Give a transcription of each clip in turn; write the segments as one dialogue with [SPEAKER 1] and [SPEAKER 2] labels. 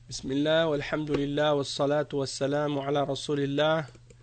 [SPEAKER 1] Bismillah, walhamdulillah, wassalatu wassalamu ala rasulillah,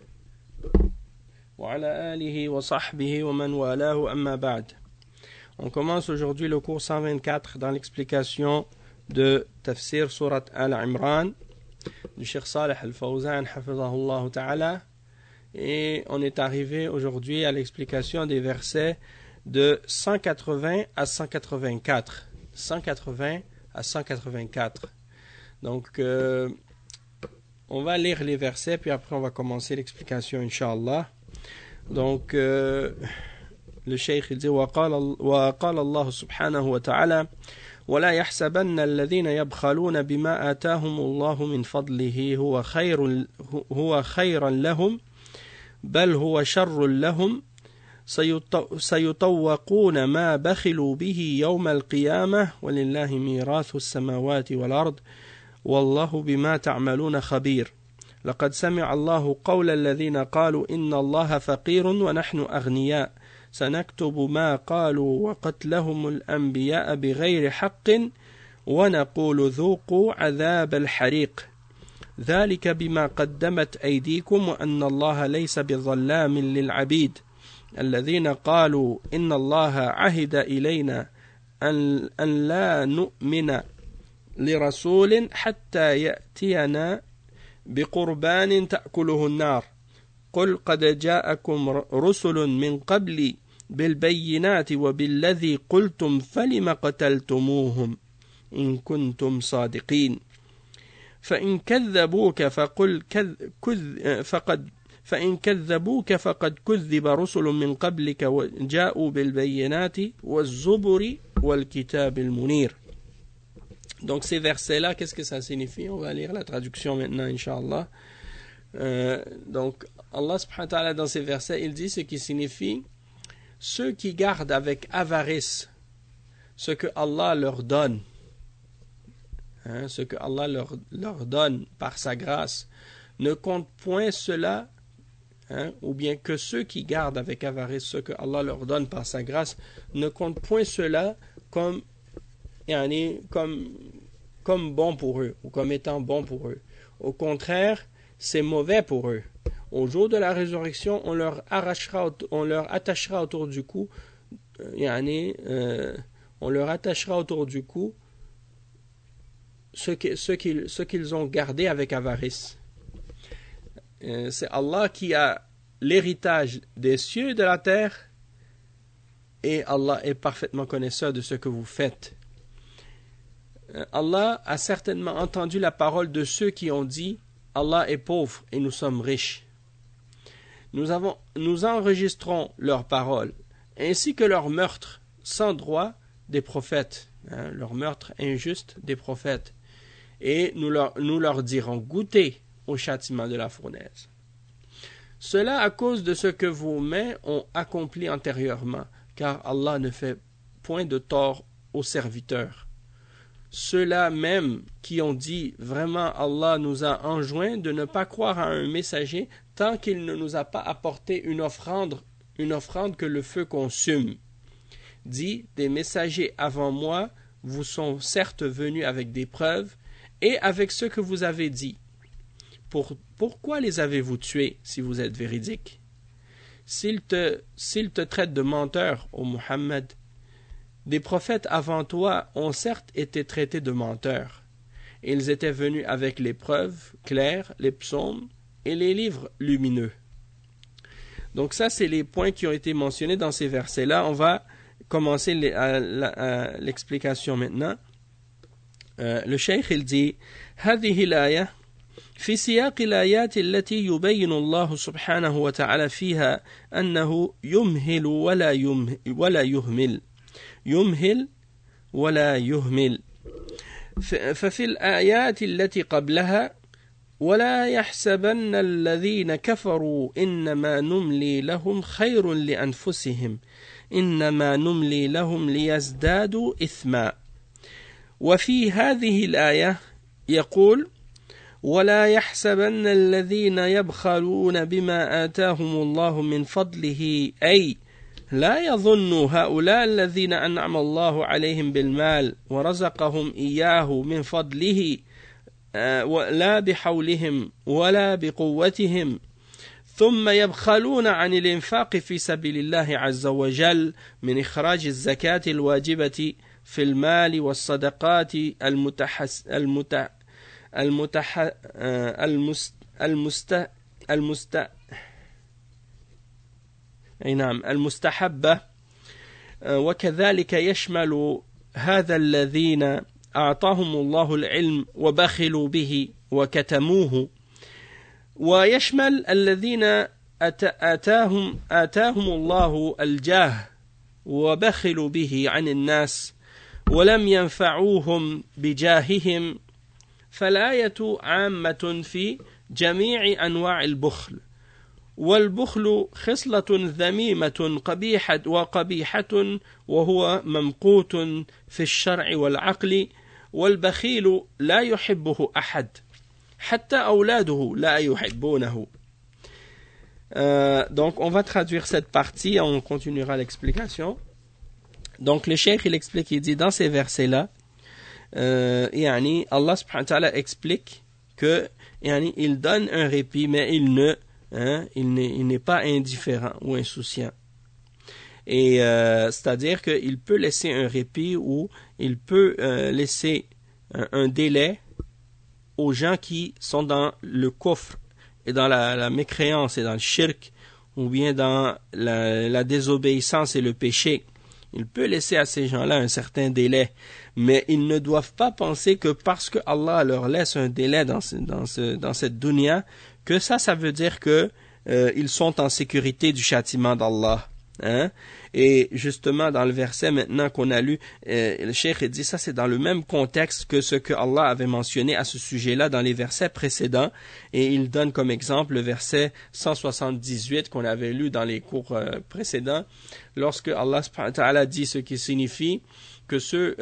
[SPEAKER 1] wa ala alihi wa sahbihi wa man walahu amma ba'd. On commence aujourd'hui le cours 124 dans l'explication de Tafsir Surat Al-Imran du Cheikh Salih Al-Fawzan, hafizahullah ta'ala. Et on est arrivé aujourd'hui à l'explication des versets de 180 à 184. 180 à 184. Donc, on va lire les versets, puis après on va commencer l'explication, Inch'Allah. Donc, le Cheikh il dit وقال الله سبحانه وتعالى ولا يحسبن الذين يبخلون بما آتاهم الله من فضله هو خيرا لهم بل هو شر لهم سيطوقون ما بخلوا به يوم القيامة ولله ميراث السماوات والأرض والله بما تعملون خبير لقد سمع الله قول الذين قالوا إن الله فقير ونحن أغنياء سنكتب ما قالوا وقتلهم الأنبياء بغير حق ونقول ذوقوا عذاب الحريق ذلك بما قدمت أيديكم وأن الله ليس بظلام للعبيد الذين قالوا إن الله عهد إلينا أن لا نؤمن لرسول حتى يأتينا بقربان تأكله النار قل قد جاءكم رسل من قبلي بالبينات وبالذي قلتم فلم قتلتموهم إن كنتم صادقين فإن كذبوك فقد كذب رسل من قبلك وجاءوا بالبينات والزبر والكتاب المنير. Donc ces versets-là, qu'est-ce que ça signifie? On va lire la traduction maintenant, Inch'Allah. Donc Allah subhanahu wa ta'ala dans ces versets, il dit ce qui signifie ceux qui gardent avec avarice ce que Allah leur donne, ce que Allah leur donne par sa grâce, ne comptent point cela, ou bien que ceux qui gardent avec avarice ce que Allah leur donne par sa grâce, ne comptent point cela comme bon pour eux, ou comme étant bon pour eux. Au contraire, c'est mauvais pour eux. Au jour de la résurrection, on leur attachera autour du cou, ce qu'ils ont gardé avec avarice. C'est Allah qui a l'héritage des cieux et de la terre, et Allah est parfaitement connaisseur de ce que vous faites. Allah a certainement entendu la parole de ceux qui ont dit « Allah est pauvre et nous sommes riches ». Nous enregistrons leurs paroles, ainsi que leur meurtre sans droit des prophètes, leur meurtre injuste des prophètes, et nous leur dirons « Goûtez au châtiment de la fournaise ». Cela à cause de ce que vos mains ont accompli antérieurement, car Allah ne fait point de tort aux serviteurs. Ceux-là même qui ont dit « Vraiment, Allah nous a enjoint de ne pas croire à un messager tant qu'il ne nous a pas apporté une offrande que le feu consume. » Dit « Des messagers avant moi vous sont certes venus avec des preuves et avec ce que vous avez dit. Pourquoi les avez-vous tués si vous êtes véridiques? S'ils te traitent de menteur, ô Muhammad, des prophètes avant toi ont certes été traités de menteurs. Ils étaient venus avec les preuves claires, les psaumes et les livres lumineux. Donc ça, c'est les points qui ont été mentionnés dans ces versets-là. On va commencer l'explication maintenant. Le Cheikh il dit هذه الآية في سياق الآيات التي يبين الله سبحانه وتعالى فيها أنه يمهل ولا يهمل ففي الآيات التي قبلها ولا يحسبن الذين كفروا إنما نملي لهم خير لأنفسهم إنما نملي لهم ليزدادوا إثما وفي هذه الآية يقول ولا يحسبن الذين يبخلون بما آتاهم الله من فضله أي لا يظن هؤلاء الذين أنعم الله عليهم بالمال ورزقهم إياه من فضله لا بحولهم ولا بقوتهم ثم يبخلون عن الإنفاق في سبيل الله عز وجل من إخراج الزكاة الواجبة في المال والصدقات المستحبة وكذلك يشمل هذا الذين أعطاهم الله العلم وبخلوا به وكتموه ويشمل الذين آتاهم الله الجاه وبخلوا به عن الناس ولم ينفعوهم بجاههم فالآية عامة في جميع أنواع البخل والبخل خصلة ذميمة قبيحة وهو ممقوت في الشرع والعقل والبخيل لا يحبه أحد حتى أولاده لا يحبونه. Donc on va traduire cette partie, on continuera l'explication. Donc le cheikh il explique, il dit dans ces versets là Allah subhanahu wa ta'ala explique que il donne un répit mais il n'est pas indifférent ou insouciant. Et c'est-à-dire qu'il peut laisser un répit ou il peut laisser un délai aux gens qui sont dans le kufr et dans la mécréance et dans le shirk ou bien dans la désobéissance et le péché. Il peut laisser à ces gens-là un certain délai, mais ils ne doivent pas penser que parce que Allah leur laisse un délai dans cette dunya, que ça veut dire que ils sont en sécurité du châtiment d'Allah. Et justement dans le verset maintenant qu'on a lu, le cheikh dit ça c'est dans le même contexte que ce que Allah avait mentionné à ce sujet-là dans les versets précédents, et il donne comme exemple le verset 178 qu'on avait lu dans les cours précédents, lorsque Allah subhanahu wa ta'ala dit ce qui signifie que ceux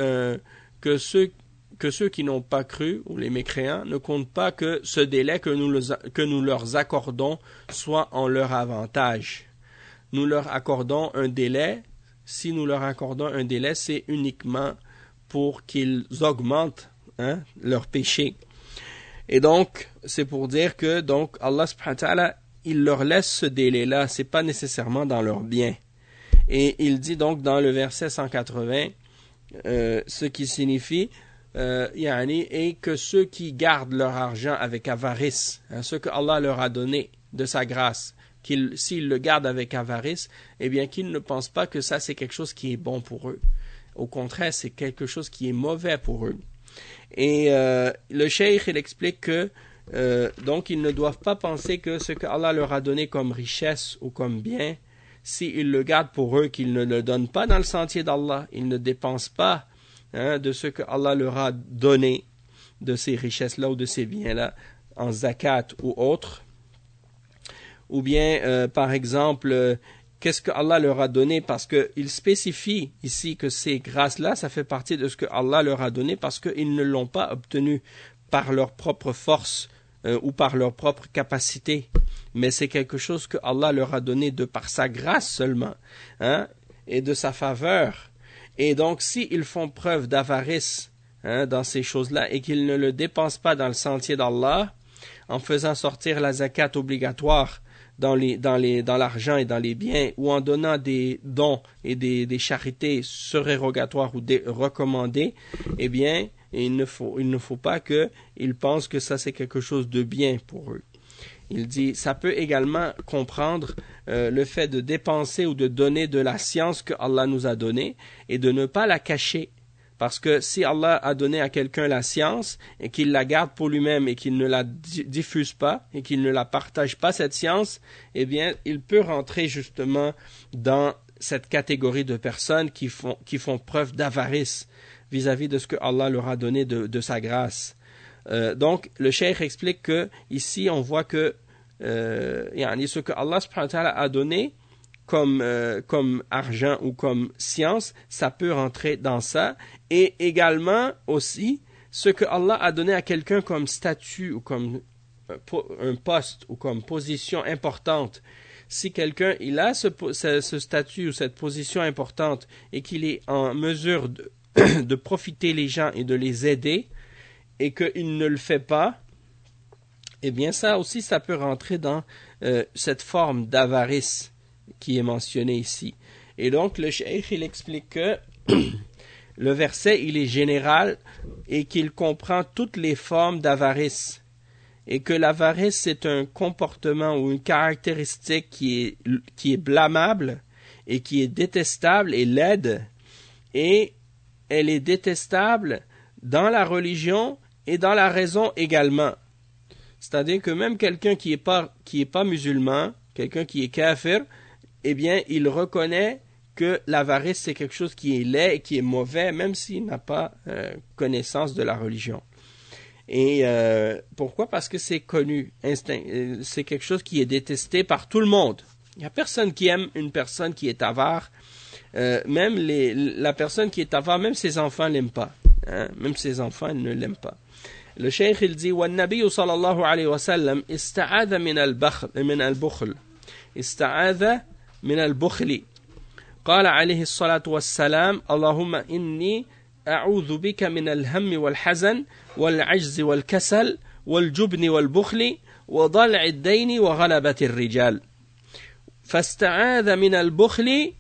[SPEAKER 1] qui n'ont pas cru, ou les mécréants, ne comptent pas que ce délai que nous leur accordons soit en leur avantage. Nous leur accordons un délai. Si nous leur accordons un délai, c'est uniquement pour qu'ils augmentent leur péché. Et donc, c'est pour dire que donc Allah subhanahu wa ta'ala, il leur laisse ce délai-là, c'est pas nécessairement dans leur bien. Et il dit donc dans le verset 180, ce qui signifie et que ceux qui gardent leur argent avec avarice, ce que Allah leur a donné de sa grâce, s'ils le gardent avec avarice, eh bien qu'ils ne pensent pas que ça c'est quelque chose qui est bon pour eux. Au contraire, c'est quelque chose qui est mauvais pour eux. Et le cheikh il explique que donc ils ne doivent pas penser que ce que Allah leur a donné comme richesse ou comme bien, s'ils le gardent pour eux, qu'ils ne le donnent pas dans le sentier d'Allah, ils ne dépensent pas de ce que Allah leur a donné, de ces richesses-là ou de ces biens-là, en zakat ou autre. Ou bien, par exemple, qu'est-ce que Allah leur a donné, parce qu'il spécifie ici que ces grâces-là, ça fait partie de ce que Allah leur a donné, parce qu'ils ne l'ont pas obtenu par leur propre force ou par leur propre capacité, mais c'est quelque chose que Allah leur a donné de par sa grâce seulement, et de sa faveur. Et donc, s'ils font preuve d'avarice dans ces choses-là et qu'ils ne le dépensent pas dans le sentier d'Allah, en faisant sortir la zakat obligatoire dans l'argent et dans les biens, ou en donnant des dons et des charités surérogatoires ou recommandées, eh bien, il ne faut pas qu'ils pensent que ça c'est quelque chose de bien pour eux. Il dit, ça peut également comprendre le fait de dépenser ou de donner de la science que Allah nous a donnée et de ne pas la cacher. Parce que si Allah a donné à quelqu'un la science et qu'il la garde pour lui-même et qu'il ne la diffuse pas et qu'il ne la partage pas, cette science, eh bien, il peut rentrer justement dans cette catégorie de personnes qui font preuve d'avarice vis-à-vis de ce que Allah leur a donné de sa grâce. Donc, le cheikh explique que ici, on voit que ce que Allah subhanahu wa ta'ala a donné comme argent ou comme science, ça peut rentrer dans ça. Et également aussi, ce que Allah a donné à quelqu'un comme statut ou comme un poste ou comme position importante. Si quelqu'un il a ce statut ou cette position importante et qu'il est en mesure de profiter les gens et de les aider, et qu'il ne le fait pas, eh bien ça aussi, ça peut rentrer dans cette forme d'avarice qui est mentionnée ici. Et donc le cheikh, il explique que le verset, il est général et qu'il comprend toutes les formes d'avarice. Et que l'avarice, c'est un comportement ou une caractéristique qui est blâmable et qui est détestable et laide. Et elle est détestable dans la religion et dans la raison également. C'est-à-dire que même quelqu'un qui est pas musulman, quelqu'un qui est kafir, eh bien, il reconnaît que l'avarice, c'est quelque chose qui est laid et qui est mauvais, même s'il n'a pas connaissance de la religion. Et pourquoi? Parce que c'est connu, c'est quelque chose qui est détesté par tout le monde. Il n'y a personne qui aime une personne qui est avare. Même la personne qui est avare, même ses enfants ne l'aiment pas. Hein? Même ses enfants, ils ne l'aiment pas. Le cheikh, il dit, وَالنَّبِيُّ صلى الله عليه وسلم استعاذ من البخل استعاذ من البخل قال عليه الصلاة والسلام اللهم إني أعوذ بك من الهم والحزن والعجز والكسل والجبن والبخل وضلع الدين وغلبة الرجال فاستعاذ من البخل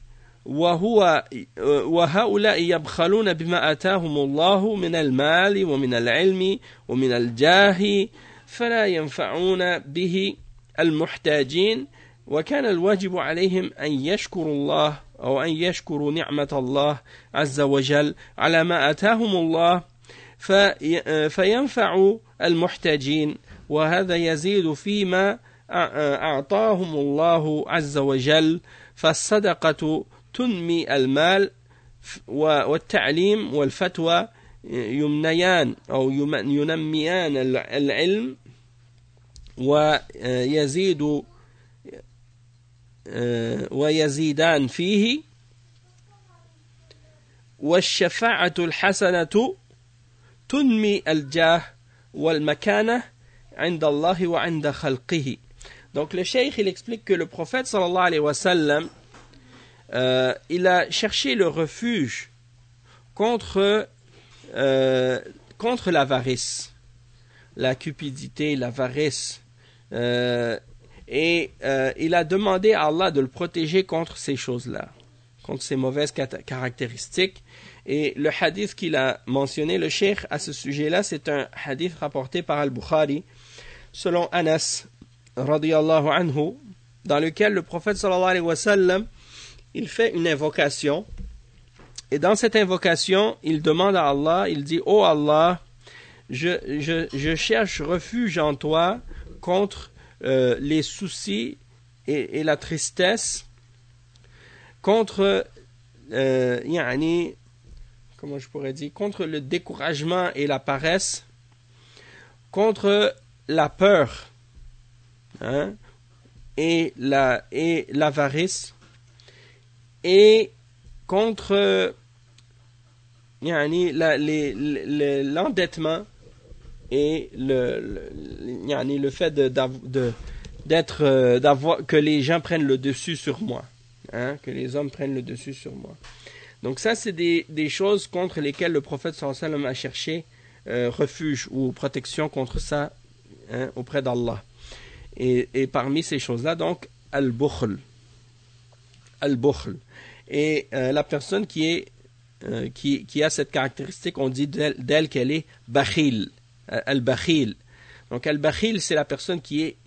[SPEAKER 1] وهؤلاء يبخلون بما آتاهم الله من المال ومن العلم ومن الجاه فلا ينفعون به المحتاجين وكان الواجب عليهم أن يشكروا الله أو أن يشكروا نعمة الله عز وجل على ما آتاهم الله فينفع المحتاجين وهذا يزيد فيما أعطاهم الله عز وجل فالصدقة تنمي المال والتعليم والفتوى يمنيان أو ينميان العلم ويزيدان فيه والشفاعة الحسنة تنمي الجاه والمكانة عند الله وعند خلقه. Donc le cheikh, il explique que le prophète sallallahu alayhi wa sallam il a cherché le refuge contre l'avarice, la cupidité, l'avarice, et il a demandé à Allah de le protéger contre ces choses-là, contre ces mauvaises caractéristiques. Et le hadith qu'il a mentionné, le cheikh, à ce sujet-là, c'est un hadith rapporté par Al-Bukhari, selon Anas, radiyallahu anhu, dans lequel le prophète sallallahu alayhi wa sallam, il fait une invocation, et dans cette invocation, il demande à Allah, il dit, « Oh Allah, je cherche refuge en toi contre les soucis et la tristesse, contre, comment je pourrais dire, contre le découragement et la paresse, contre la peur, hein, et l'avarice, et contre l'endettement et le fait d'avoir que les gens prennent le dessus sur moi, hein, que les hommes prennent le dessus sur moi. Donc ça, c'est des choses contre lesquelles le prophète sallallahu alayhi wa sallam a cherché refuge ou protection contre ça, hein, auprès d'Allah. Et parmi ces choses-là, donc, al-bukhl. Al-bukhl. Et la personne qui a cette caractéristique, on dit d'elle qu'elle est bakhil. Al-bakhil. Donc, al-bakhil, c'est la personne qui est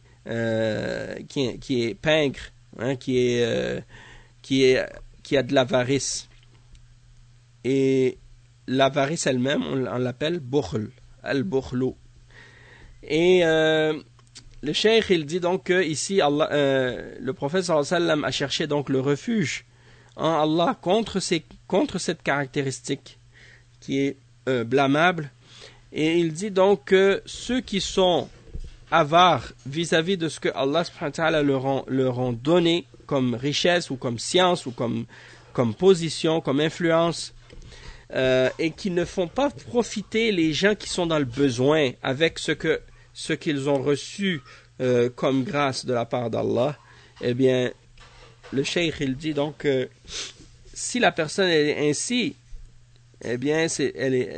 [SPEAKER 1] pingre, hein, qui a de l'avarice. Et l'avarice elle-même, on l'appelle bukhl, al-bukhlu. Et le cheikh, il dit donc que ici, le prophète sallallahu alayhi wa sallam a cherché donc le refuge en Allah contre cette caractéristique qui est blâmable. Et il dit donc que ceux qui sont avares vis-à-vis de ce que Allah subhanahu wa ta'ala leur ont donné comme richesse ou comme science ou comme position, comme influence, et qui ne font pas profiter les gens qui sont dans le besoin avec ce qu'ils ont reçu comme grâce de la part d'Allah, eh bien, le cheikh, il dit donc si la personne est ainsi, eh bien, c'est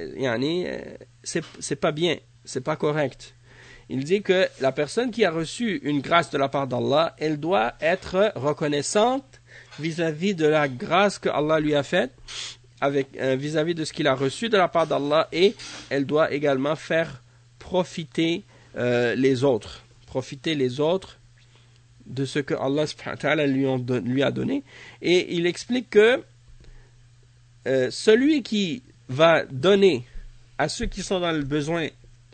[SPEAKER 1] pas bien, c'est pas correct. Il dit que la personne qui a reçu une grâce de la part d'Allah, elle doit être reconnaissante vis-à-vis de la grâce que Allah lui a faite, vis-à-vis de ce qu'il a reçu de la part d'Allah, et elle doit également faire profiter les autres de ce que Allah subhanahu wa ta'ala lui a donné. Et il explique que celui qui va donner à ceux qui sont dans le besoin,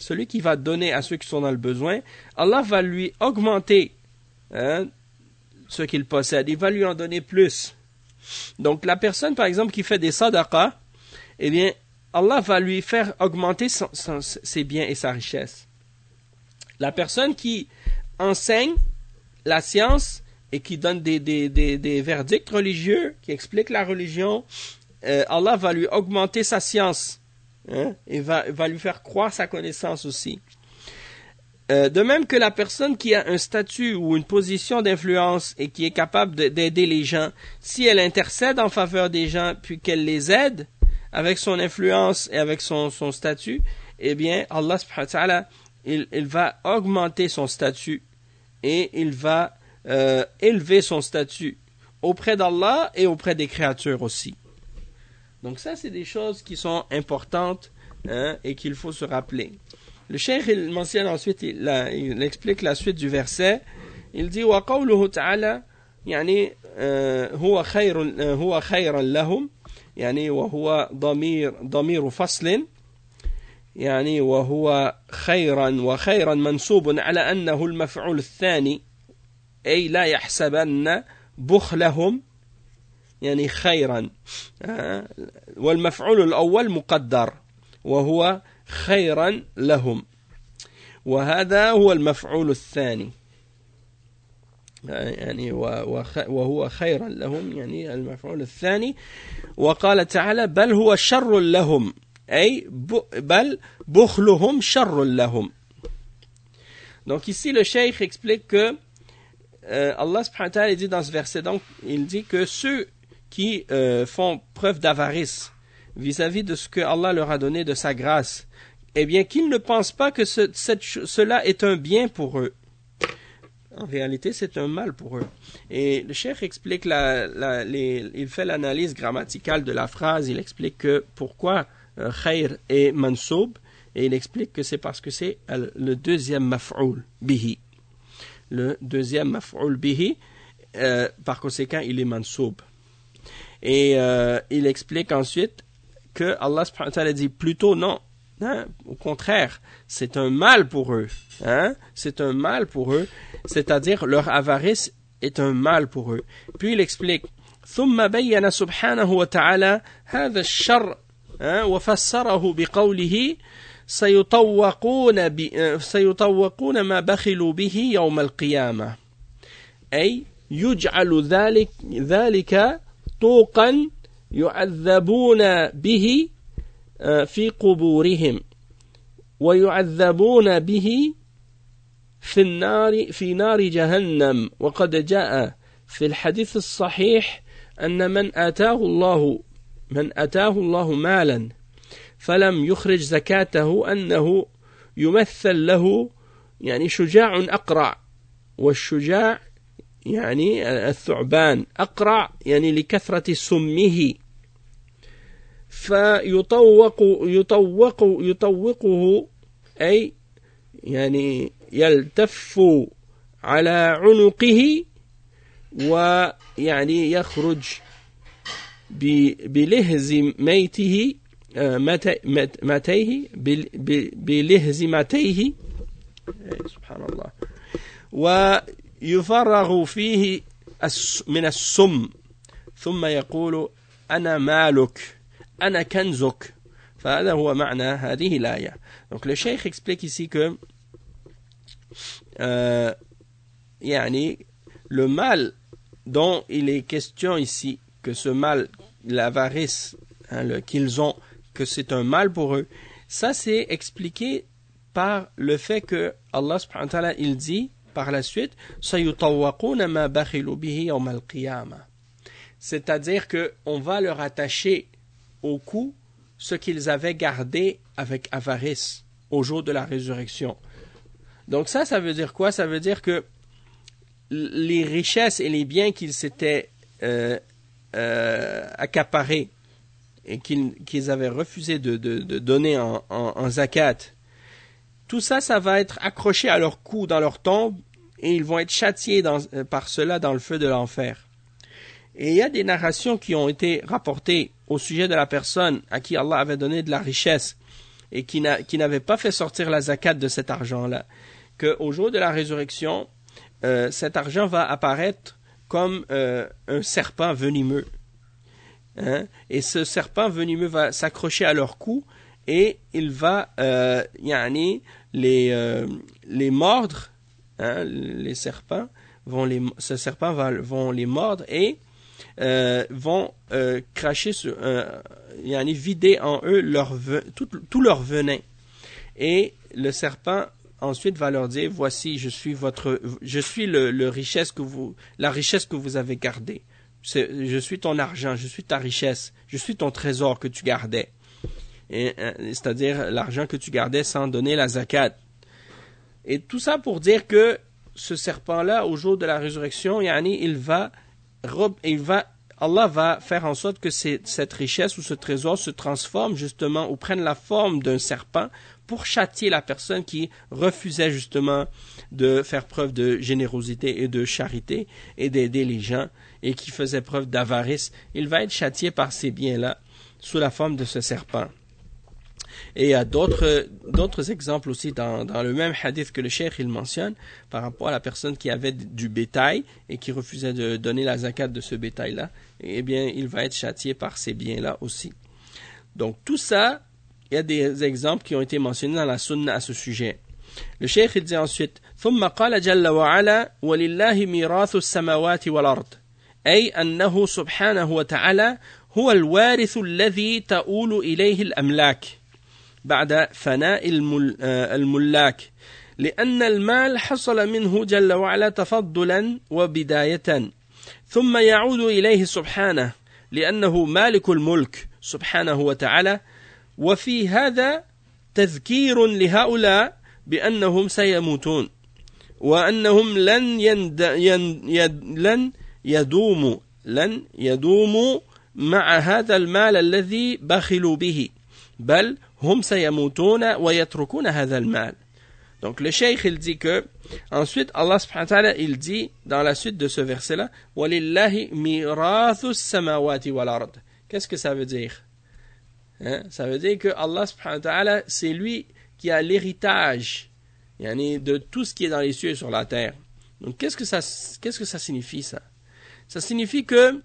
[SPEAKER 1] Allah va lui augmenter ce qu'il possède, il va lui en donner plus. Donc la personne par exemple qui fait des sadaqas, eh bien Allah va lui faire augmenter ses biens et sa richesse. La personne qui enseigne la science et qui donne des verdicts religieux, qui explique la religion, Allah va lui augmenter sa science, et va lui faire croire sa connaissance aussi. De même que la personne qui a un statut ou une position d'influence et qui est capable d'aider les gens, si elle intercède en faveur des gens puis qu'elle les aide avec son influence et avec son statut, eh bien Allah subhanahu wa ta'ala il va augmenter son statut et il va élever son statut auprès d'Allah et auprès des créatures aussi. Donc ça, c'est des choses qui sont importantes et qu'il faut se rappeler. Le cheikh, il mentionne ensuite, il explique la suite du verset. Il dit وَقَوْلُهُ تَعَالَى يعني هو خيرا لهم يعني وهو ضمير فصل يعني وهو خيرا منصوب على أنه المفعول الثاني أي لا يحسبن بخلهم يعني خيرا والمفعول الأول مقدر وهو خيرا لهم وهذا هو المفعول الثاني يعني وهو خيرا لهم يعني المفعول الثاني وقال تعالى بل هو شر لهم أي بل بخلهم شر لهم. Donc ici le cheikh explique que Allah subhanahu wa ta'ala dit dans ce verset, donc il dit que ceux qui font preuve d'avarice vis-à-vis de ce que Allah leur a donné de sa grâce, eh bien qu'ils ne pensent pas que cela est un bien pour eux. En réalité, c'est un mal pour eux. Et le cheikh explique il fait l'analyse grammaticale de la phrase, il explique que pourquoi khayr est mansoub, et il explique que c'est parce que c'est le deuxième maf'oul bihi. Le deuxième maf'oul bihi, par conséquent, il est mansoub. Et il explique ensuite que Allah subhanahu wa ta'ala dit plutôt non. Au contraire, c'est un mal pour eux. C'est un mal pour eux. C'est-à-dire, leur avarice est un mal pour eux. Puis il explique ثم بين سبحانه وتعالى هذا الشر وفسره بقوله سيطوقون ما بخلوا به يوم القيامة أي يجعل ذلك طوقا يعذبون به في قبورهم ويعذبون به في نار جهنم وقد جاء في الحديث الصحيح أن من آتاه الله مالا فلم يخرج زكاته أنه يمثل له يعني شجاع أقرع والشجاع يعني الثعبان أقرع يعني لكثرة سمه فيطوقه أي يعني يلتف على عنقه ويعني يخرج بلهزمتيه بلهزمتيه سبحان الله ويفرغ فيه من السم ثم يقول أنا مالك أنا كنزك فهذا هو معنى هذه الآية. Donc le cheikh explique ici que يعني le mal dont il est question ici, que ce mal, l'avarice qu'ils ont, que c'est un mal pour eux, ça c'est expliqué par le fait que Allah subhanahu wa ta'ala il dit par la suite سَيُطَوَّقُونَ مَا بَخِلُوا بِهِ يَوْمَ الْقِيَامَةِ, c'est-à-dire que on va leur attacher au cou ce qu'ils avaient gardé avec avarice au jour de la résurrection. Donc ça veut dire quoi? Ça veut dire que les richesses et les biens qu'ils s'étaient accaparés et qu'ils avaient refusé de donner en zakat, tout ça va être accroché à leur cou dans leur tombe et ils vont être châtiés par cela dans le feu de l'enfer. Et il y a des narrations qui ont été rapportées au sujet de la personne à qui Allah avait donné de la richesse et qui n'avait pas fait sortir la zakat de cet argent-là, qu'au jour de la résurrection, cet argent va apparaître comme un serpent venimeux. Hein? Et ce serpent venimeux va s'accrocher à leur cou et il va les mordre. Hein? Les serpents vont les mordre et vont cracher vider en eux tout leur venin. Et le serpent ensuite va leur dire: voici, je suis la richesse que vous avez gardée. Je suis ton argent, je suis ta richesse, je suis ton trésor que tu gardais. C'est-à-dire l'argent que tu gardais sans donner la zakat. Et tout ça pour dire que ce serpent-là, au jour de la résurrection, Allah va faire en sorte que cette richesse ou ce trésor se transforme justement ou prenne la forme d'un serpent pour châtier la personne qui refusait justement de faire preuve de générosité et de charité et d'aider les gens et qui faisait preuve d'avarice. Il va être châtié par ces biens-là sous la forme de ce serpent. Et il y a d'autres exemples aussi dans le même hadith que le cheikh il mentionne par rapport à la personne qui avait du bétail et qui refusait de donner la zakat de ce bétail-là. Eh bien, il va être châtié par ces biens-là aussi. Donc tout ça, il y a des exemples qui ont été mentionnés dans la sunna à ce sujet. Le cheikh il dit ensuite: ثم قال جل وعلا ولله ميراث السماوات والأرض أي أنه سبحانه وتعالى هو الوارث الذي تؤول إليه الأملاك بعد فناء الملاك لأن المال حصل منه جل وعلا تفضلا وبداية ثم يعود إليه سبحانه لأنه مالك الملك سبحانه وتعالى وفي هذا تذكير لهؤلاء بأنهم سيموتون وأنهم لن يدوموا مع هذا المال الذي بخلوا به بل هم سيموتون ويتركون هذا المال. Donc le cheikh il dit que ensuite Allah subhanahu wa ta'ala il dit dans la suite de ce verset là walillahi mirathus samawati wal ard. Qu'est-ce que ça veut dire? Ça veut dire que Allah subhanahu wa ta'ala c'est lui qui a l'héritage de tout ce qui est dans les cieux et sur la terre. Donc qu'est-ce que ça signifie ça? Ça signifie que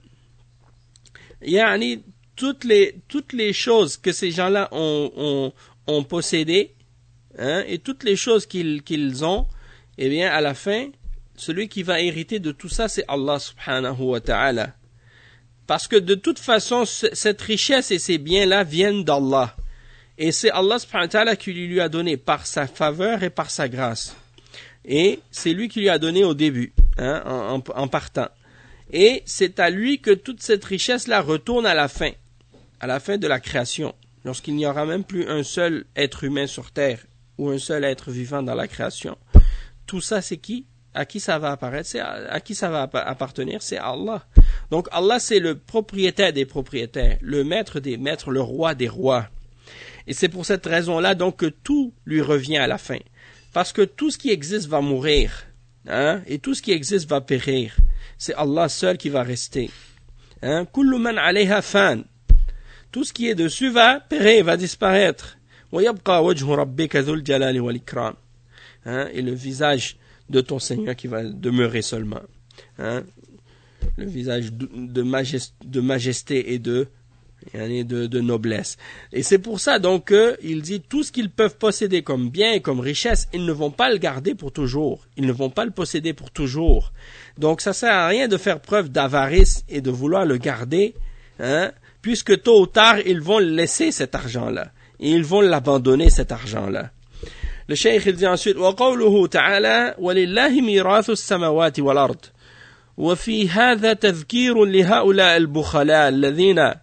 [SPEAKER 1] toutes les choses que ces gens-là ont possédées, et toutes les choses qu'ils ont, eh bien, à la fin, celui qui va hériter de tout ça, c'est Allah subhanahu wa ta'ala. Parce que de toute façon, cette richesse et ces biens-là viennent d'Allah. Et c'est Allah subhanahu wa ta'ala qui lui a donné par sa faveur et par sa grâce. Et c'est lui qui lui a donné au début, en partant. Et c'est à lui que toute cette richesse-là retourne à la fin de la création, lorsqu'il n'y aura même plus un seul être humain sur terre ou un seul être vivant dans la création. Tout ça, c'est qui? À qui ça va apparaître? À qui ça va appartenir? C'est Allah. Donc Allah, c'est le propriétaire des propriétaires, le maître des maîtres, le roi des rois. Et c'est pour cette raison-là donc que tout lui revient à la fin. Parce que tout ce qui existe va mourir, et tout ce qui existe va périr. C'est Allah seul qui va rester. Kullu man alayha fan. Tout ce qui est dessus va périr, va disparaître. وَيَبْقَى وَجْهُ رَبِّكَ ذُو الْجَلَالِ وَالْإِكْرَامِ. Et le visage de ton Seigneur qui va demeurer seulement. Le visage de majesté et de noblesse. Et c'est pour ça donc qu'il dit tout ce qu'ils peuvent posséder comme bien et comme richesse, ils ne vont pas le garder pour toujours. Ils ne vont pas le posséder pour toujours. Donc ça sert à rien de faire preuve d'avarice et de vouloir le garder, puisque tôt ou tard ils vont laisser cet argent-là et ils vont l'abandonner cet argent-là. Le cheikh il dit ensuite وقوله تعالى ولله ميراث السماوات والأرض وفي هذا تذكير لهؤلاء البخلاء الذين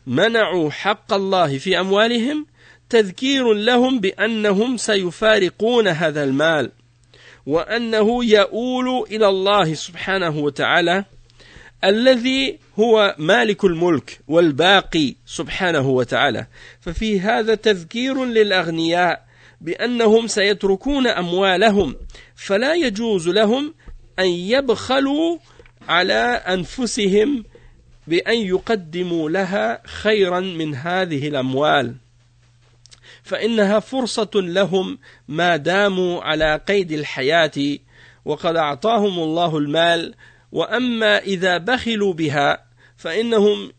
[SPEAKER 1] منعوا حق الله في أموالهم تذكير لهم بأنهم سيفارقون هذا المال وأنه يؤول إلى الله سبحانه وتعالى الذي هو مالك الملك والباقي سبحانه وتعالى. ففي هذا تذكير للأغنياء بأنهم سيتركون أموالهم فلا يجوز لهم أن يبخلوا على أنفسهم بأن يقدموا لها خيرا من هذه الأموال فإنها فرصة لهم ما داموا على قيد الحياة وقد أعطاهم الله المال. وأما إذا بخلوا بها فإنهم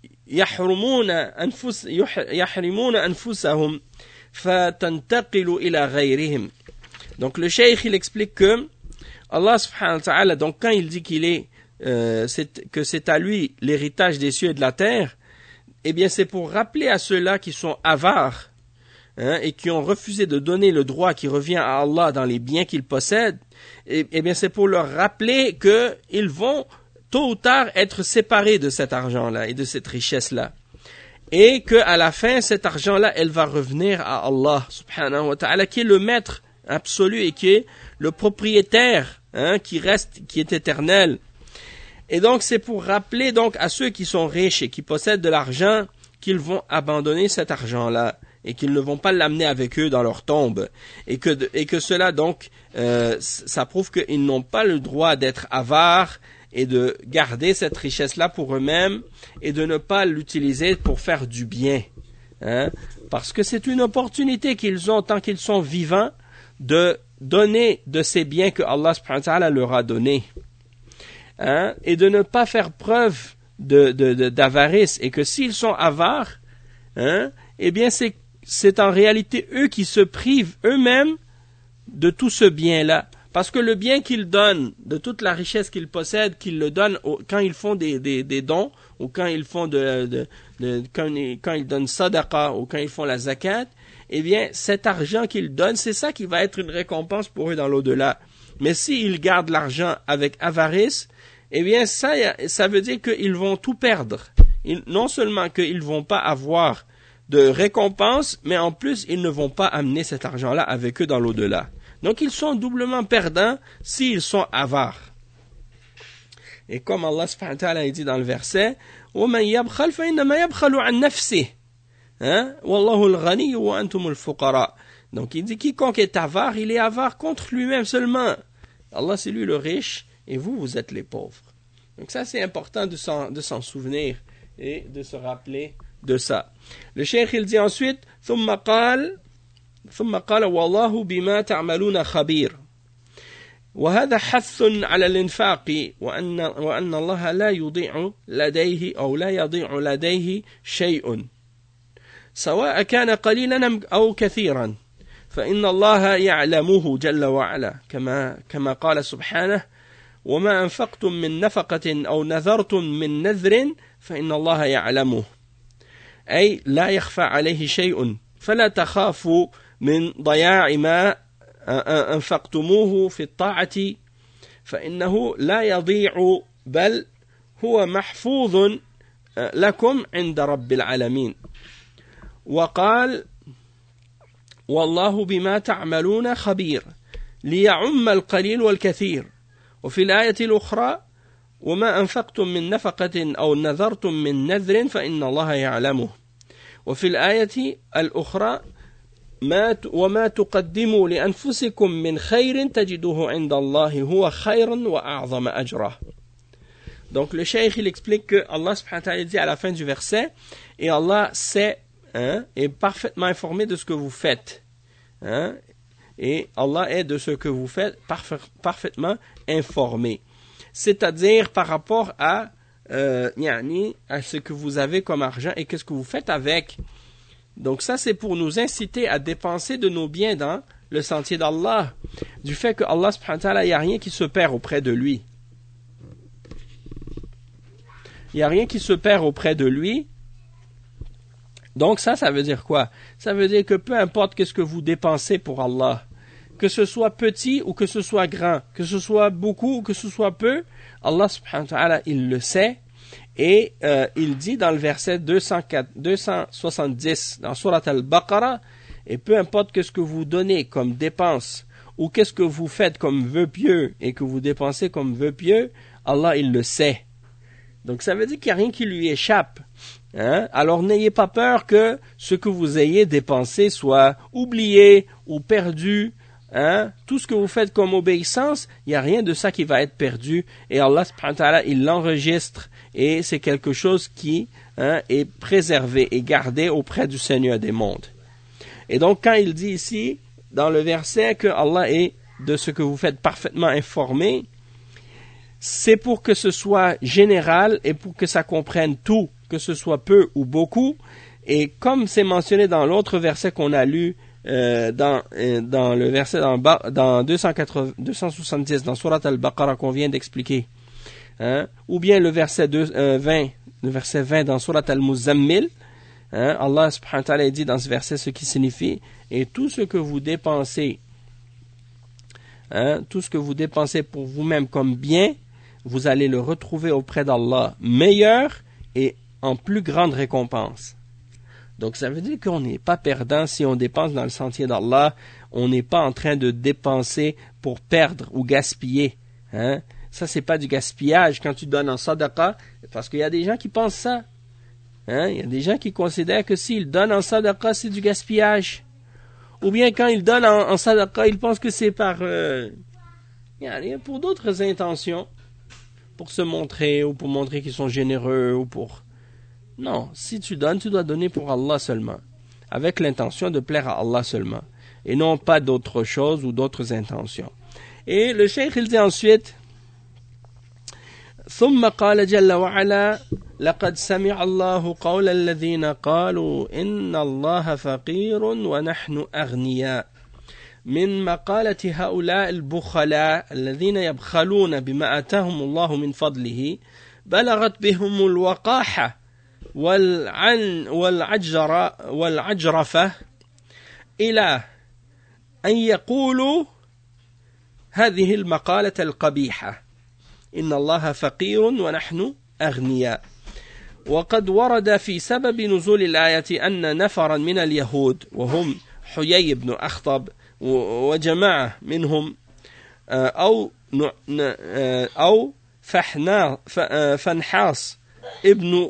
[SPEAKER 1] يحرمون أنفسهم فتنتقل إلى غيرهم. Donc le cheikh il explique que Allah subhanahu wa ta'ala, donc quand il dit que c'est à lui l'héritage des cieux et de la terre, eh bien c'est pour rappeler à ceux-là qui sont avares et qui ont refusé de donner le droit qui revient à Allah dans les biens qu'ils possèdent, eh bien c'est pour leur rappeler qu'ils vont tôt ou tard être séparés de cet argent-là et de cette richesse-là. Et qu'à la fin, cet argent-là, elle va revenir à Allah subhanahu wa ta'ala, qui est le maître absolu et qui est le propriétaire, qui est éternel. Et donc c'est pour rappeler donc à ceux qui sont riches et qui possèdent de l'argent qu'ils vont abandonner cet argent-là et qu'ils ne vont pas l'amener avec eux dans leur tombe, et que cela donc ça prouve qu'ils n'ont pas le droit d'être avares et de garder cette richesse-là pour eux-mêmes et de ne pas l'utiliser pour faire du bien, parce que c'est une opportunité qu'ils ont tant qu'ils sont vivants de donner de ces biens que Allah subhanahu wa ta'ala leur a donnés, et de ne pas faire preuve d'avarice, et que s'ils sont avares, eh bien c'est en réalité eux qui se privent eux-mêmes de tout ce bien-là. Parce que le bien qu'ils donnent, de toute la richesse qu'ils possèdent, qu'ils le donnent quand ils font des dons, ou quand ils font quand ils donnent sadaqa, ou quand ils font la zakat, eh bien, cet argent qu'ils donnent, c'est ça qui va être une récompense pour eux dans l'au-delà. Mais s'ils gardent l'argent avec avarice, eh bien, ça veut dire qu'ils vont tout perdre. Non seulement qu'ils ne vont pas avoir de récompense, mais en plus, ils ne vont pas amener cet argent-là avec eux dans l'au-delà. Donc, ils sont doublement perdants s'ils sont avares. Et comme Allah subhanahu wa ta'ala dit dans le verset, وَمَنْ يَبْخَلْ فَإِنَّمَا يَبْخَلُ عَنْ نَفْسِهِ وَاللَّهُ الْغَنِيُّ وَأَنْتُمُ الْفُقَرَاءُ. Donc, il dit, quiconque est avare, il est avare contre lui-même seulement. Allah, c'est lui le riche, et vous êtes les pauvres. Donc, ça, c'est important de s'en souvenir et de se rappeler de ça. Le cheikh, il dit ensuite, ثُمَّ قال والله بما تعملون خبير وهذا حث على الإنفاق وأن الله لا يضيع لديه شيء سواء كان قليلا أو كثيرا فإن الله يعلمه جل وعلا كما قال سبحانه وما أنفقتم من نفقة أو نذرتم من نذر فإن الله يعلمه أي لا يخفى عليه شيء فلا تخافوا من ضياع ما أنفقتموه في الطاعة فإنه لا يضيع بل هو محفوظ لكم عند رب العالمين. وقال والله بما تعملون خبير ليعم القليل والكثير. وفي الآية الأخرى وما أنفقتم من نفقة أو نذرتم من نذر فإن الله يعلمه. وفي الآية الأخرى وما تقدموا لأنفسكم من خير تجدوه عند الله هو خيرا وأعظم أجره. Donc le cheikh il explique que Allah subhanahu wa ta'ala dit à la fin du verset, et Allah sait est parfaitement informé de ce que vous faites, et Allah est de ce que vous faites parfaitement informé, c'est-à-dire par rapport à ce que vous avez comme argent et qu'est-ce que vous faites avec. Donc ça c'est pour nous inciter à dépenser de nos biens dans le sentier d'Allah, du fait que Allah subhanahu wa ta'ala, il n'y a rien qui se perd auprès de lui. Il n'y a rien qui se perd auprès de lui. Donc ça veut dire quoi? Ça veut dire que peu importe qu'est-ce que vous dépensez pour Allah, que ce soit petit ou que ce soit grand, que ce soit beaucoup ou que ce soit peu, Allah subhanahu wa ta'ala, il le sait, Et il dit dans le verset 270 dans Surat al-Baqarah, et peu importe que ce que vous donnez comme dépense, ou qu'est-ce que vous faites comme vœu pieux, et que vous dépensez comme vœu pieux, Allah il le sait. Donc ça veut dire qu'il n'y a rien qui lui échappe. Hein? Alors n'ayez pas peur que ce que vous ayez dépensé soit oublié ou perdu. Hein? Tout ce que vous faites comme obéissance, il n'y a rien de ça qui va être perdu. Et Allah subhanahu wa ta'ala, il l'enregistre. Et c'est quelque chose qui est préservé et gardé auprès du Seigneur des mondes. Et donc quand il dit ici, dans le verset, que Allah est de ce que vous faites parfaitement informé, c'est pour que ce soit général et pour que ça comprenne tout, que ce soit peu ou beaucoup. Et comme c'est mentionné dans l'autre verset qu'on a lu, dans le verset dans 270 dans Surat al-Baqarah qu'on vient d'expliquer, hein, ou bien le verset 20 dans Surat al-Muzammil, hein, Allah subhanahu wa ta'ala dit dans ce verset ce qui signifie, et tout ce que vous dépensez, hein, tout ce que vous dépensez pour vous-même comme bien, vous allez le retrouver auprès d'Allah meilleur et en plus grande récompense. Donc ça veut dire qu'on n'est pas perdant si on dépense dans le sentier d'Allah. On n'est pas en train de dépenser pour perdre ou gaspiller. Hein? Ça, c'est pas du gaspillage quand tu donnes en sadaqa, parce qu'il y a des gens qui pensent ça. Hein? Il y a des gens qui considèrent que s'ils donnent en sadaqa, c'est du gaspillage. Ou bien quand ils donnent en sadaqa, ils pensent que c'est pour d'autres intentions. Pour se montrer, ou pour montrer qu'ils sont généreux, ou pour... Non, si tu donnes, tu dois donner pour Allah seulement, avec l'intention de plaire à Allah seulement, et non pas d'autres choses ou d'autres intentions. Et le cheikh il dit ensuite, ثم قال جل وعلا لقد سمع الله قول الذين قالوا إن الله فقير ونحن أغنياء من مقالة هؤلاء البخلاء الذين يبخلون بما آتاهم الله من فضله بلغت بهم الوقاحة والعجرفة إلى أن يقولوا هذه المقالة القبيحة إن الله فقير ونحن أغنياء. وقد ورد في سبب نزول الآية أن نفرا من اليهود وهم حيي بن أخطب وجماعة منهم أو فنحاس ابن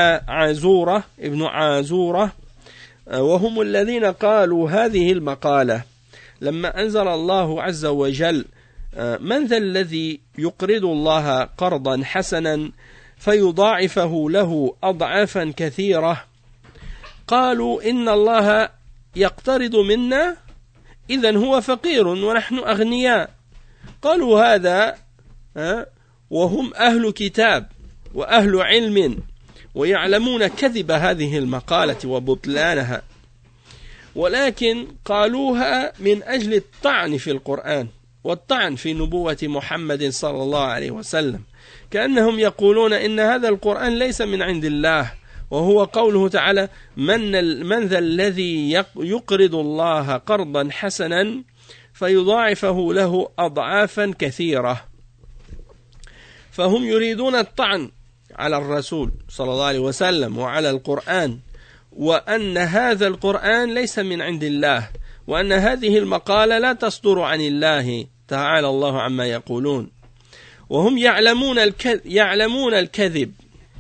[SPEAKER 1] عازورة وهم الذين قالوا هذه المقالة لما أنزل الله عز وجل من ذا الذي يقرض الله قرضا حسنا فيضاعفه له أضعافا كثيرة قالوا إن الله يقترض منا إذن هو فقير ونحن أغنياء. قالوا هذا وهم أهل كتاب وأهل علم ويعلمون كذب هذه المقالة وبطلانها، ولكن قالوها من أجل الطعن في القرآن والطعن في نبوة محمد صلى الله عليه وسلم، كأنهم يقولون إن هذا القرآن ليس من عند الله، وهو قوله تعالى من ذا الذي يقرض الله قرضا حسنا فيضاعفه له أضعافا كثيرة. فهم يريدون الطعن على الرسول صلى الله عليه وسلم وعلى القرآن، وأن هذا القرآن ليس من عند الله، وأن هذه المقالة لا تصدر عن الله تعالى الله عما يقولون، وهم يعلمون الكذب،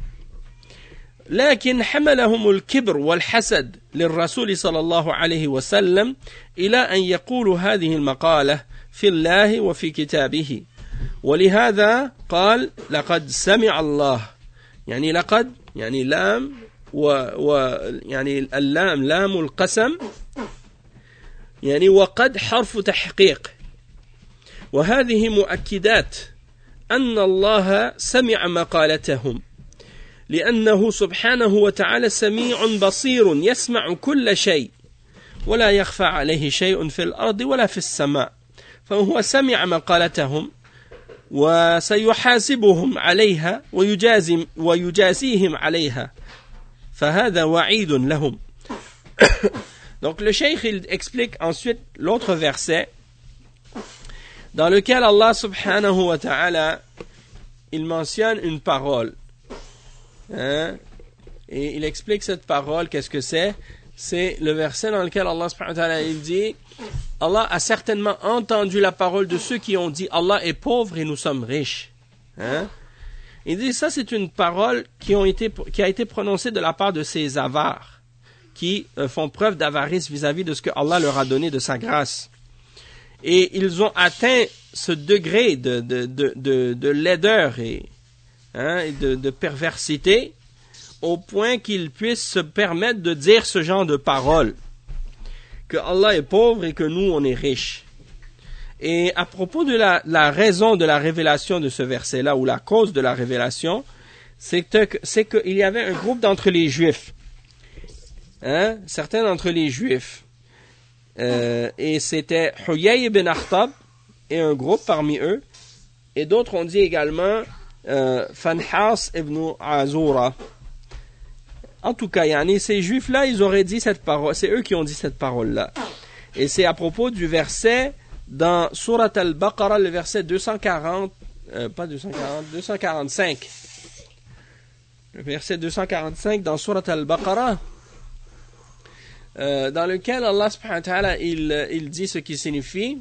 [SPEAKER 1] لكن حملهم الكبر والحسد للرسول صلى الله عليه وسلم إلى أن يقولوا هذه المقالة في الله وفي كتابه. ولهذا قال لقد سمع الله، يعني لقد يعني لام يعني اللام لام القسم، يعني وقد حرف تحقيق، وهذه مؤكدات أن الله سمع مقالتهم، لأنه سبحانه وتعالى سميع بصير يسمع كل شيء ولا يخفى عليه شيء في الأرض ولا في السماء، فهو سمع مقالتهم وسيحاسبهم عليها ويجازيهم عليها، فهذا وعيد لهم. Donc le cheikh il explique ensuite l'autre verset dans lequel Allah subhanahu wa ta'ala il mentionne une parole Hein? Et il explique cette parole, qu'est-ce que c'est? C'est le verset dans lequel Allah subhanahu wa ta'ala il dit Allah a certainement entendu la parole de ceux qui ont dit Allah est pauvre et nous sommes riches. Hein? Il dit ça c'est une parole qui a été prononcée de la part de ces avares qui font preuve d'avarice vis-à-vis de ce que Allah leur a donné de sa grâce. Et ils ont atteint ce degré de laideur et de perversité au point qu'ils puissent se permettre de dire ce genre de paroles, que Allah est pauvre et que nous on est riches. Et à propos de la raison de la révélation de ce verset-là, ou la cause de la révélation, c'est qu'il y avait un groupe d'entre les Juifs, certains d'entre les Juifs, et c'était Huyay ibn Akhtab et un groupe parmi eux, et d'autres ont dit également Fanhas ibn Azura. En tout cas, ces Juifs-là, ils auraient dit cette parole, c'est eux qui ont dit cette parole-là. Et c'est à propos du verset dans Surat al-Baqarah, le verset 245. Le verset 245 dans Surat al-Baqarah, dans lequel Allah subhanahu wa ta'ala, il dit ce qui signifie,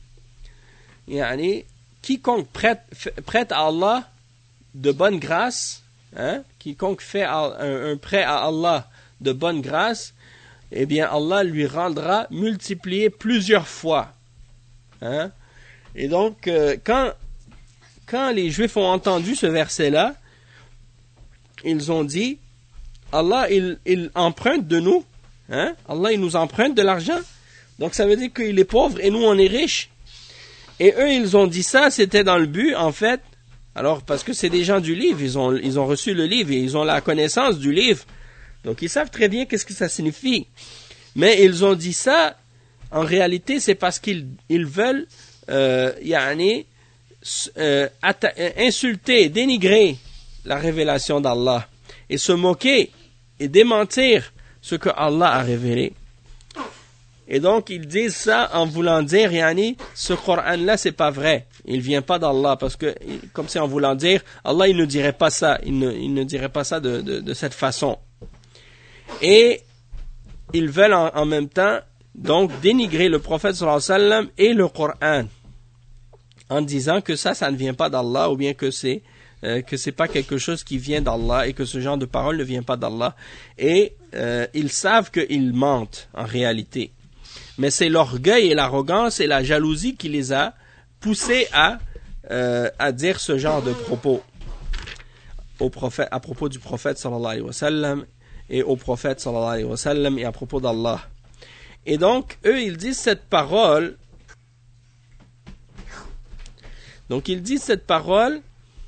[SPEAKER 1] quiconque prête à Allah de bonne grâce, quiconque fait un prêt à Allah de bonne grâce, eh bien Allah lui rendra multiplié plusieurs fois. Et donc, quand les Juifs ont entendu ce verset-là, ils ont dit, Allah, il emprunte de nous, Allah, il nous emprunte de l'argent, donc ça veut dire qu'il est pauvre et nous, on est riches. Et eux, ils ont dit ça, c'était dans le but, en fait, alors, parce que c'est des gens du livre, ils ont reçu le livre et ils ont la connaissance du livre. Donc, ils savent très bien qu'est-ce que ça signifie. Mais ils ont dit ça, en réalité, c'est parce qu'ils veulent, insulter, dénigrer la révélation d'Allah et se moquer et démentir ce que Allah a révélé. Et donc, ils disent ça en voulant dire, ce Coran-là, c'est pas vrai. Il vient pas d'Allah, parce que, comme c'est en voulant dire, Allah, il ne dirait pas ça. Il ne dirait pas ça de cette façon. Et, ils veulent en même temps, donc, dénigrer le prophète sallallahu alayhi wa sallam et le Coran. En disant que ça ne vient pas d'Allah, ou bien que c'est pas quelque chose qui vient d'Allah, et que ce genre de parole ne vient pas d'Allah. Et, ils savent qu'ils mentent, en réalité. Mais c'est l'orgueil et l'arrogance et la jalousie qui les a poussés à dire ce genre de propos à propos du prophète sallallahu alayhi wa sallam et au prophète sallallahu alayhi wa sallam et à propos d'Allah. Et donc, eux, ils disent cette parole. Donc, ils disent cette parole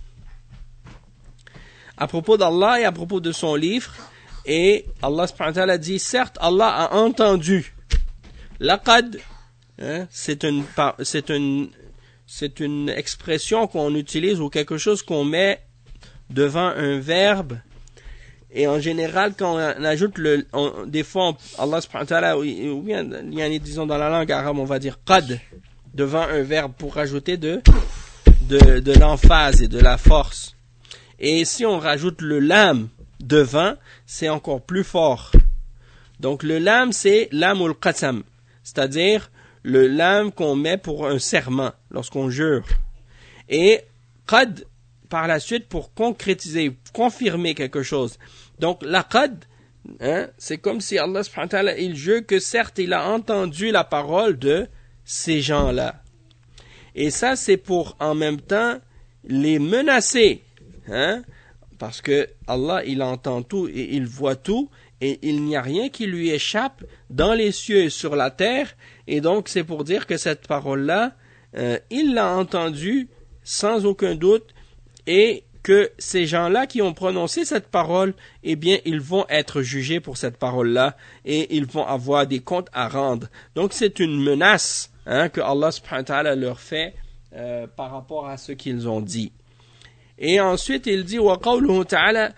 [SPEAKER 1] à propos d'Allah et à propos de son livre. Et Allah subhanahu wa ta'ala dit, certes, Allah a entendu. Laqad, c'est une expression qu'on utilise ou quelque chose qu'on met devant un verbe. Et en général, quand on ajoute des fois, Allah subhanahu wa ta'ala, ou bien, disons dans la langue arabe, on va dire qad, devant un verbe pour rajouter de l'emphase et de la force. Et si on rajoute le lam devant, c'est encore plus fort. Donc le lam, c'est lamul qasam. C'est-à-dire le lam qu'on met pour un serment, lorsqu'on jure. Et qad, par la suite, pour concrétiser, confirmer quelque chose. Donc la qad, c'est comme si Allah subhanahu wa ta'ala, il jure que certes, il a entendu la parole de ces gens-là. Et ça, c'est pour, en même temps, les menacer. Parce que Allah, il entend tout et il voit tout. Et il n'y a rien qui lui échappe dans les cieux et sur la terre. Et donc, c'est pour dire que cette parole-là, il l'a entendue sans aucun doute. Et que ces gens-là qui ont prononcé cette parole, eh bien, ils vont être jugés pour cette parole-là. Et ils vont avoir des comptes à rendre. Donc, c'est une menace que Allah subhanahu wa ta'ala leur fait par rapport à ce qu'ils ont dit. Et ensuite, il dit, وَقَوْلُهُ تَعَالَى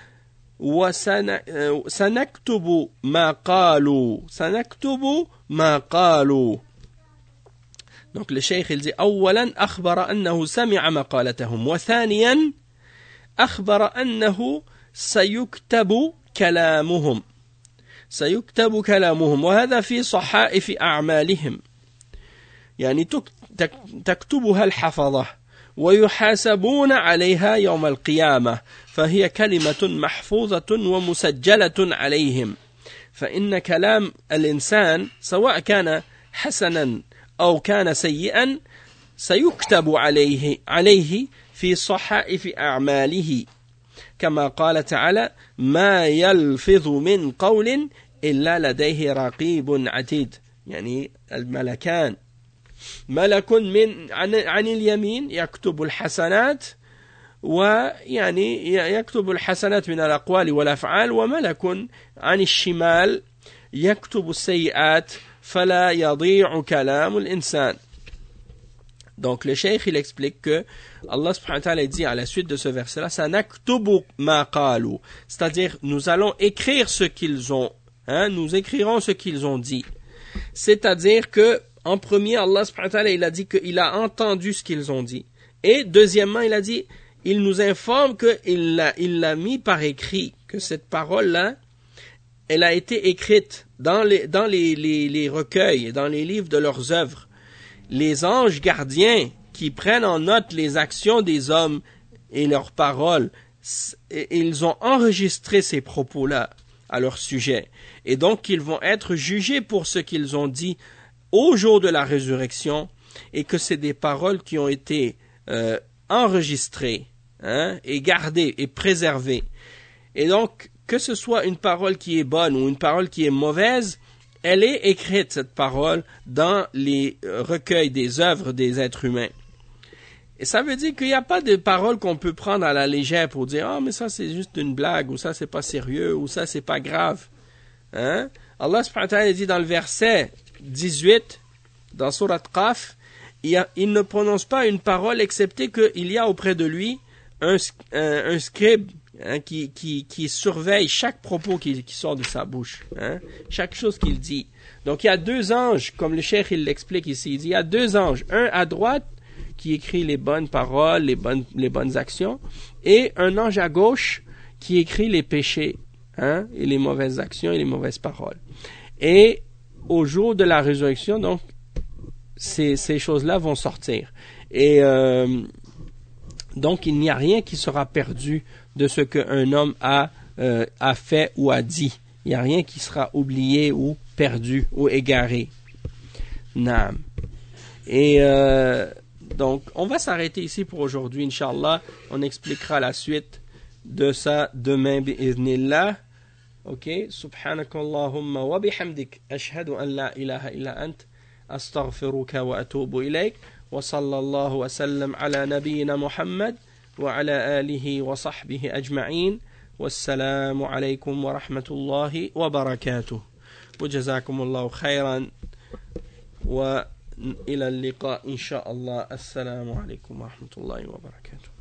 [SPEAKER 1] سنكتب ما قالوا سنكتب ما قالوا. Donc le cheikh il dit أولا أخبر أنه سمع مقالتهم وثانيا أخبر أنه سيكتب كلامهم سيكتب كلامهم وهذا في صحائف أعمالهم يعني تكتبها الحفظة ويحاسبون عليها يوم القيامة فهي كلمة محفوظة ومسجلة عليهم فإن كلام الإنسان سواء كان حسنا أو كان سيئا سيكتب عليه في صحائف أعماله كما قال تعالى ما يلفظ من قول إلا لديه رقيب عتيد يعني الملكان ملك عن اليمين يكتب الحسنات ويعني يكتب الحسنات من الأقوال والأفعال وملك عن الشمال يكتب السيئات فلا يضيع كلام الإنسان. Donc le cheikh il explique que Allah subhanahu wa ta'ala dit à la suite de ce verset là sanaktubu ma qalu, c'est-à-dire nous allons écrire ce qu'ils ont, nous écrirons ce qu'ils ont dit. C'est-à-dire que en premier Allah subhanahu wa ta'ala il a dit qu'il a entendu ce qu'ils ont dit et deuxièmement il a dit il nous informe qu'il l'a mis par écrit, que cette parole là elle a été écrite dans les recueils, dans les livres de leurs œuvres. Les anges gardiens qui prennent en note les actions des hommes et leurs paroles, ils ont enregistré ces propos-là à leur sujet. Et donc, ils vont être jugés pour ce qu'ils ont dit au jour de la résurrection et que c'est des paroles qui ont été enregistrées et gardées et préservées. Et donc, que ce soit une parole qui est bonne ou une parole qui est mauvaise, elle est écrite, cette parole, dans les recueils des œuvres des êtres humains. Et ça veut dire qu'il n'y a pas de paroles qu'on peut prendre à la légère pour dire « Ah, mais ça c'est juste une blague » ou « Ça c'est pas sérieux » ou « Ça c'est pas grave ». Allah subhanahu wa ta'ala dit dans le verset 18, dans Surat Qaf, il ne prononce pas une parole excepté qu'il y a auprès de lui un scribe qui surveille chaque propos qui sort de sa bouche, chaque chose qu'il dit. Donc il y a deux anges, comme le cheikh il l'explique ici, il dit il y a deux anges, un à droite qui écrit les bonnes paroles, les bonnes actions, et un ange à gauche qui écrit les péchés, et les mauvaises actions et les mauvaises paroles. Et au jour de la résurrection, donc ces choses-là vont sortir. Et donc il n'y a rien qui sera perdu de ce qu'un homme a fait ou a dit. Il n'y a rien qui sera oublié ou perdu ou égaré. Naam. Et donc, on va s'arrêter ici pour aujourd'hui, Inch'Allah. On expliquera la suite de ça demain, bi'idhnillah. Ok. Subhanakallahumma wa bihamdik. Ashhadu an la ilaha illa ant. Astaghfiruka wa atubu ilayk. Wa sallallahu wa sallam ala nabiyyina Muhammad. وعلى آله وصحبه أجمعين والسلام عليكم ورحمة الله وبركاته وجزاكم الله خيرا وإلى اللقاء إن شاء الله السلام عليكم ورحمة الله وبركاته